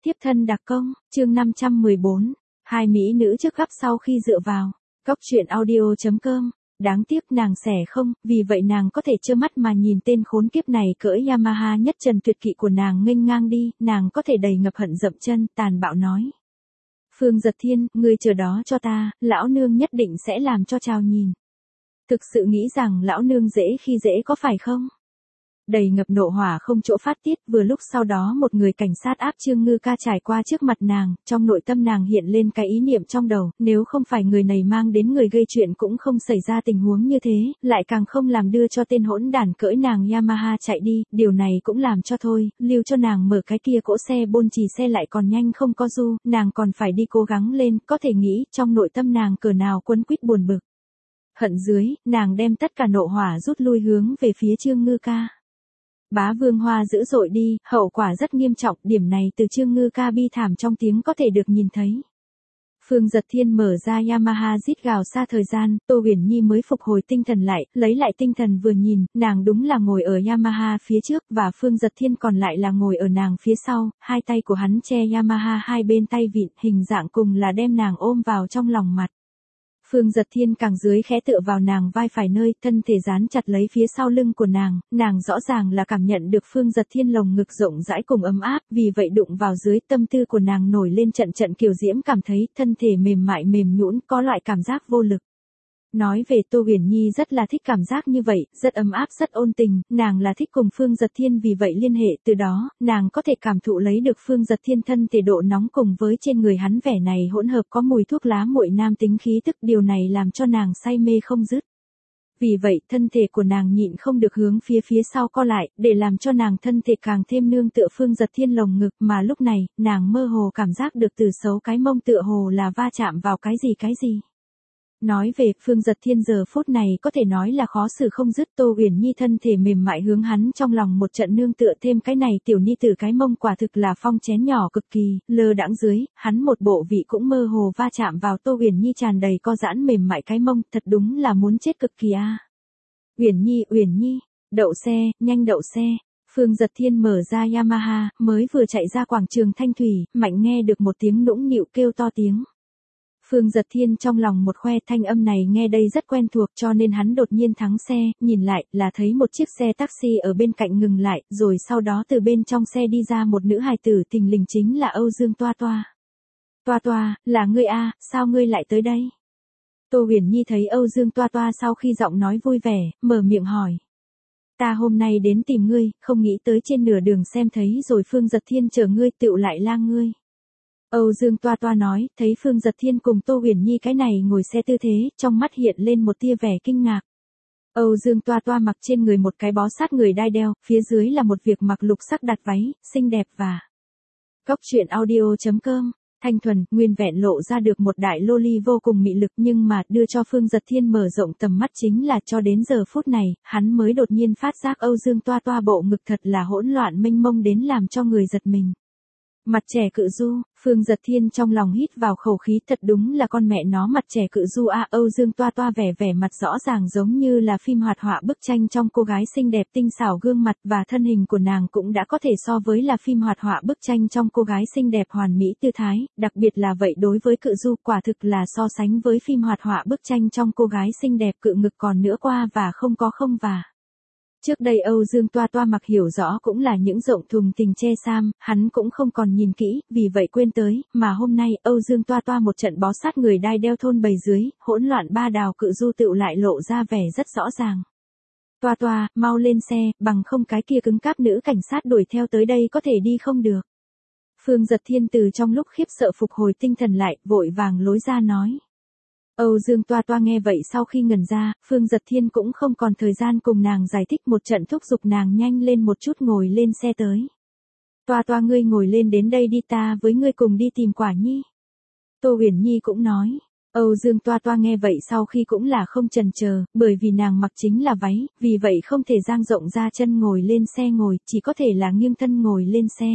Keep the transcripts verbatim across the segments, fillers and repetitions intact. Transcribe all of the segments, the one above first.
Tiếp thân đặc công, chương năm trăm mười bốn, hai mỹ nữ trước gấp sau khi dựa vào. Cóc truyện audio chấm com. Đáng tiếc nàng xẻ không, vì vậy nàng có thể trơ mắt mà nhìn tên khốn kiếp này cưỡi Yamaha nhất trần tuyệt kỵ của nàng nghênh ngang đi, nàng có thể đầy ngập hận dậm chân, tàn bạo nói. Phương Giật Thiên, ngươi chờ đó cho ta, lão nương nhất định sẽ làm cho chào nhìn. Thực sự nghĩ rằng lão nương dễ khi dễ có phải không? Đầy ngập nộ hỏa không chỗ phát tiết, vừa lúc sau đó một người cảnh sát áp Trương Ngư Ca trải qua trước mặt nàng, trong nội tâm nàng hiện lên cái ý niệm trong đầu, nếu không phải người này mang đến người gây chuyện cũng không xảy ra tình huống như thế, lại càng không làm đưa cho tên hỗn đản cưỡi nàng Yamaha chạy đi, điều này cũng làm cho thôi, lưu cho nàng mở cái kia cỗ xe bôn trì xe lại còn nhanh không có du, nàng còn phải đi cố gắng lên, có thể nghĩ trong nội tâm nàng cỡ nào quấn quýt buồn bực. Hận dưới, nàng đem tất cả nộ hỏa rút lui hướng về phía Trương Ngư Ca. Bá Vương Hoa dữ dội đi, hậu quả rất nghiêm trọng, điểm này từ Trương Ngư Ca bi thảm trong tiếng có thể được nhìn thấy. Phương Giật Thiên mở ra Yamaha rít gào xa thời gian, Tô Huyền Nhi mới phục hồi tinh thần lại, lấy lại tinh thần vừa nhìn, nàng đúng là ngồi ở Yamaha phía trước và Phương Giật Thiên còn lại là ngồi ở nàng phía sau, hai tay của hắn che Yamaha hai bên tay vịn, hình dạng cùng là đem nàng ôm vào trong lòng mặt. Phương Giật Thiên càng dưới khẽ tựa vào nàng vai phải nơi, thân thể dán chặt lấy phía sau lưng của nàng, nàng rõ ràng là cảm nhận được Phương Giật Thiên lồng ngực rộng rãi cùng ấm áp, vì vậy đụng vào dưới tâm tư của nàng nổi lên trận trận kiều diễm cảm thấy thân thể mềm mại mềm nhũn, có loại cảm giác vô lực. Nói về Tô Huyền Nhi rất là thích cảm giác như vậy, rất ấm áp rất ôn tình, nàng là thích cùng Phương Giật Thiên vì vậy liên hệ từ đó, nàng có thể cảm thụ lấy được Phương Giật Thiên thân thể độ nóng cùng với trên người hắn vẻ này hỗn hợp có mùi thuốc lá muội nam tính khí tức, điều này làm cho nàng say mê không dứt. Vì vậy thân thể của nàng nhịn không được hướng phía phía sau co lại, để làm cho nàng thân thể càng thêm nương tựa Phương Giật Thiên lồng ngực, mà lúc này, nàng mơ hồ cảm giác được từ xấu cái mông tựa hồ là va chạm vào cái gì cái gì. Nói về Phương Giật Thiên giờ phút này có thể nói là khó xử không dứt, Tô Huyền Nhi thân thể mềm mại hướng hắn trong lòng một trận nương tựa thêm cái này tiểu ni tử cái mông quả thực là phong chén nhỏ cực kỳ, lơ đãng dưới, hắn một bộ vị cũng mơ hồ va chạm vào Tô Huyền Nhi tràn đầy co giãn mềm mại cái mông, thật đúng là muốn chết cực kỳ a. À. Huyền Nhi, Huyền Nhi, đậu xe, nhanh đậu xe. Phương Giật Thiên mở ra Yamaha, mới vừa chạy ra quảng trường Thanh Thủy, mạnh nghe được một tiếng nũng nịu kêu to tiếng. Phương Giật Thiên trong lòng một khoe, thanh âm này nghe đây rất quen thuộc cho nên hắn đột nhiên thắng xe, nhìn lại là thấy một chiếc xe taxi ở bên cạnh ngừng lại, rồi sau đó từ bên trong xe đi ra một nữ hài tử, thình lình chính là Âu Dương Toa Toa. Toa Toa, là ngươi a, sao ngươi lại tới đây? Tô Huyền Nhi thấy Âu Dương Toa Toa sau khi giọng nói vui vẻ, mở miệng hỏi. Ta hôm nay đến tìm ngươi, không nghĩ tới trên nửa đường xem thấy rồi Phương Giật Thiên chờ ngươi tựu lại lang ngươi. Âu Dương Toa Toa nói, thấy Phương Giật Thiên cùng Tô Huyền Nhi cái này ngồi xe tư thế, trong mắt hiện lên một tia vẻ kinh ngạc. Âu Dương Toa Toa mặc trên người một cái bó sát người đai đeo, phía dưới là một việc mặc lục sắc đặt váy, xinh đẹp và... Cóc truyện audio chấm com, thanh thuần, nguyên vẹn lộ ra được một đại loli vô cùng mị lực, nhưng mà đưa cho Phương Giật Thiên mở rộng tầm mắt chính là cho đến giờ phút này, hắn mới đột nhiên phát giác Âu Dương Toa Toa bộ ngực thật là hỗn loạn mênh mông đến làm cho người giật mình. Mặt trẻ cự du, Phương Giật Thiên trong lòng hít vào khẩu khí, thật đúng là con mẹ nó mặt trẻ cự du a. Âu Dương Toa Toa vẻ vẻ mặt rõ ràng giống như là phim hoạt họa bức tranh trong cô gái xinh đẹp tinh xảo gương mặt và thân hình của nàng cũng đã có thể so với là phim hoạt họa bức tranh trong cô gái xinh đẹp hoàn mỹ tư thái, đặc biệt là vậy đối với cự du quả thực là so sánh với phim hoạt họa bức tranh trong cô gái xinh đẹp cự ngực còn nữa qua và không có không và. Trước đây Âu Dương Toa Toa mặc hiểu rõ cũng là những rộng thùng tình che sam, hắn cũng không còn nhìn kỹ, vì vậy quên tới, mà hôm nay Âu Dương Toa Toa một trận bó sát người đai đeo thôn bầy dưới, hỗn loạn ba đào cự du tựu lại lộ ra vẻ rất rõ ràng. Toa Toa, mau lên xe, bằng không cái kia cứng cáp nữ cảnh sát đuổi theo tới đây có thể đi không được. Phương Giật Thiên từ trong lúc khiếp sợ phục hồi tinh thần lại, vội vàng lối ra nói. Âu Dương Toa Toa nghe vậy sau khi ngẩn ra, Phương Giật Thiên cũng không còn thời gian cùng nàng giải thích một trận thúc giục nàng nhanh lên một chút ngồi lên xe tới. Toa Toa ngươi ngồi lên đến đây đi, ta với ngươi cùng đi tìm Quả Nhi. Tô Huyền Nhi cũng nói. Âu Dương Toa Toa nghe vậy sau khi cũng là không chần chờ, bởi vì nàng mặc chính là váy, vì vậy không thể dang rộng ra chân ngồi lên xe ngồi, chỉ có thể là nghiêng thân ngồi lên xe.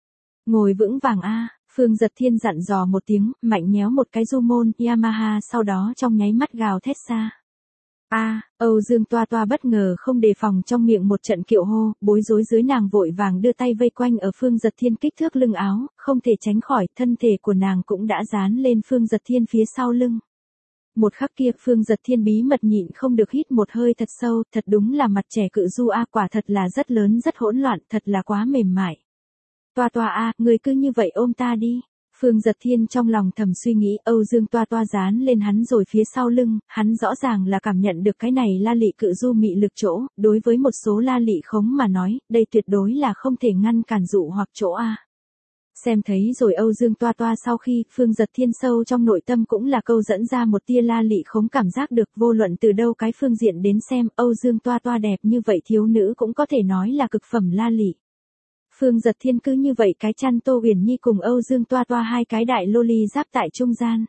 Ngồi vững vàng a. Phương Giật Thiên dặn dò một tiếng, mạnh nhéo một cái du môn Yamaha sau đó trong nháy mắt gào thét xa. A, Âu Dương Toa Toa bất ngờ không đề phòng trong miệng một trận kiệu hô, bối rối dưới nàng vội vàng đưa tay vây quanh ở Phương Giật Thiên kích thước lưng áo, không thể tránh khỏi, thân thể của nàng cũng đã dán lên Phương Giật Thiên phía sau lưng. Một khắc kia Phương Giật Thiên bí mật nhịn không được hít một hơi thật sâu, thật đúng là mặt trẻ cự du a, quả thật là rất lớn rất hỗn loạn, thật là quá mềm mại. Toa Toa a, người cứ như vậy ôm ta đi. Phương Giật Thiên trong lòng thầm suy nghĩ, Âu Dương Toa Toa dán lên hắn rồi phía sau lưng, hắn rõ ràng là cảm nhận được cái này la lị cự du mị lực chỗ, đối với một số la lị khống mà nói, đây tuyệt đối là không thể ngăn cản dụ hoặc chỗ a. Xem thấy rồi Âu Dương Toa Toa sau khi, Phương Giật Thiên sâu trong nội tâm cũng là câu dẫn ra một tia la lị khống cảm giác được, vô luận từ đâu cái phương diện đến xem, Âu Dương Toa Toa đẹp như vậy thiếu nữ cũng có thể nói là cực phẩm la lị. Phương Giật Thiên cứ như vậy cái chăn Tô Uyển Nhi cùng Âu Dương Toa Toa hai cái đại lô ly giáp tại trung gian.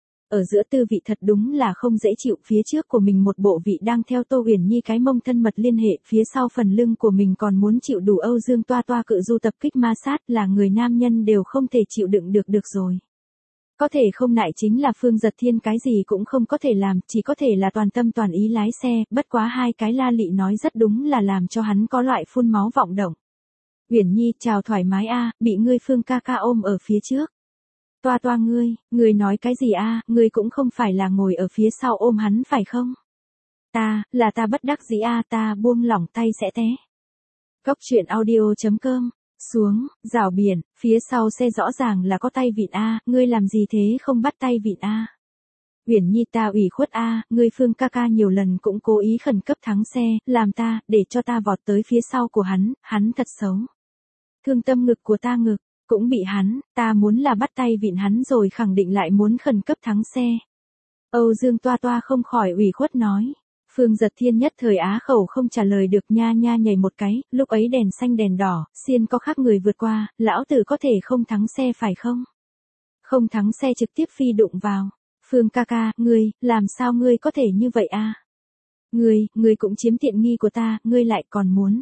Ở giữa tư vị thật đúng là không dễ chịu, phía trước của mình một bộ vị đang theo Tô Uyển Nhi cái mông thân mật liên hệ, phía sau phần lưng của mình còn muốn chịu đủ Âu Dương Toa Toa cự du tập kích ma sát, là người nam nhân đều không thể chịu đựng được được rồi. Có thể không nại chính là Phương Giật Thiên cái gì cũng không có thể làm, chỉ có thể là toàn tâm toàn ý lái xe, bất quá hai cái la lị nói rất đúng là làm cho hắn có loại phun máu vọng động. Uyển Nhi, chào thoải mái a, bị ngươi Phương ca ca ôm ở phía trước. Toa Toa ngươi, ngươi nói cái gì a, ngươi cũng không phải là ngồi ở phía sau ôm hắn phải không? Ta, là ta bất đắc dĩ a, ta buông lỏng tay sẽ té. Cốc truyện audio chấm com, xuống, rào biển, phía sau xe rõ ràng là có tay vịn a, ngươi làm gì thế không bắt tay vịn a? Uyển Nhi, ta ủy khuất a, ngươi Phương ca ca nhiều lần cũng cố ý khẩn cấp thắng xe, làm ta, để cho ta vọt tới phía sau của hắn, hắn thật xấu. Thương tâm ngực của ta ngực, cũng bị hắn, ta muốn là bắt tay vịn hắn rồi khẳng định lại muốn khẩn cấp thắng xe. Âu Dương Toa Toa không khỏi ủy khuất nói. Phương Giật Thiên nhất thời á khẩu không trả lời được, nha nha nhảy một cái, lúc ấy đèn xanh đèn đỏ, xiên có khác người vượt qua, lão tử có thể không thắng xe phải không? Không thắng xe trực tiếp phi đụng vào. Phương ca ca, ngươi, làm sao ngươi có thể như vậy a? Ngươi, ngươi cũng chiếm tiện nghi của ta, ngươi lại còn muốn.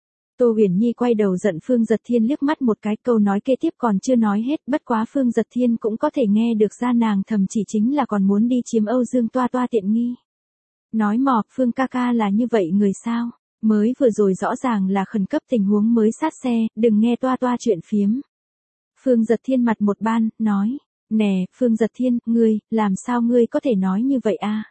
Tô Uyển Nhi quay đầu giận Phương Giật Thiên liếc mắt một cái, câu nói kế tiếp còn chưa nói hết, bất quá Phương Giật Thiên cũng có thể nghe được ra nàng thầm chỉ chính là còn muốn đi chiếm Âu Dương Toa Toa tiện nghi. Nói mò, Phương ca ca là như vậy người sao? Mới vừa rồi rõ ràng là khẩn cấp tình huống mới sát xe, đừng nghe Toa Toa chuyện phiếm. Phương Giật Thiên mặt một ban, nói, nè, Phương Giật Thiên, ngươi, làm sao ngươi có thể nói như vậy a?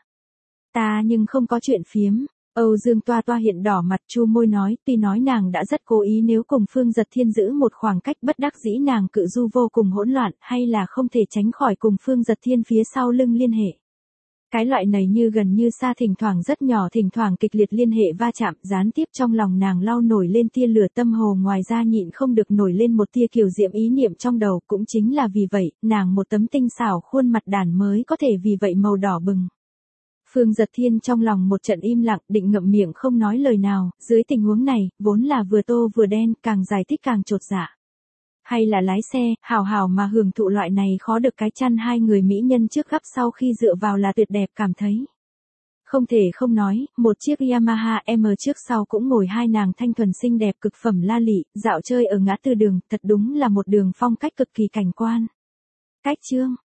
Ta nhưng không có chuyện phiếm. Âu Dương Toa Toa hiện đỏ mặt chu môi nói, tuy nói nàng đã rất cố ý nếu cùng Phương Giật Thiên giữ một khoảng cách, bất đắc dĩ nàng cự du vô cùng hỗn loạn, hay là không thể tránh khỏi cùng Phương Giật Thiên phía sau lưng liên hệ. Cái loại này như gần như xa, thỉnh thoảng rất nhỏ, thỉnh thoảng kịch liệt liên hệ va chạm, gián tiếp trong lòng nàng lau nổi lên tia lửa tâm hồ, ngoài ra nhịn không được nổi lên một tia kiều diễm ý niệm trong đầu, cũng chính là vì vậy, nàng một tấm tinh xảo khuôn mặt đàn mới có thể vì vậy màu đỏ bừng. Phương Giật Thiên trong lòng một trận im lặng, định ngậm miệng không nói lời nào, dưới tình huống này, vốn là vừa tô vừa đen, càng giải thích càng chột dạ. Hay là lái xe, hào hào mà hưởng thụ loại này khó được cái chăn hai người mỹ nhân trước gấp sau khi dựa vào là tuyệt đẹp cảm thấy. Không thể không nói, một chiếc Yamaha M trước sau cũng ngồi hai nàng thanh thuần xinh đẹp cực phẩm la lị, dạo chơi ở ngã tư đường, thật đúng là một đường phong cách cực kỳ cảnh quan. Cách chương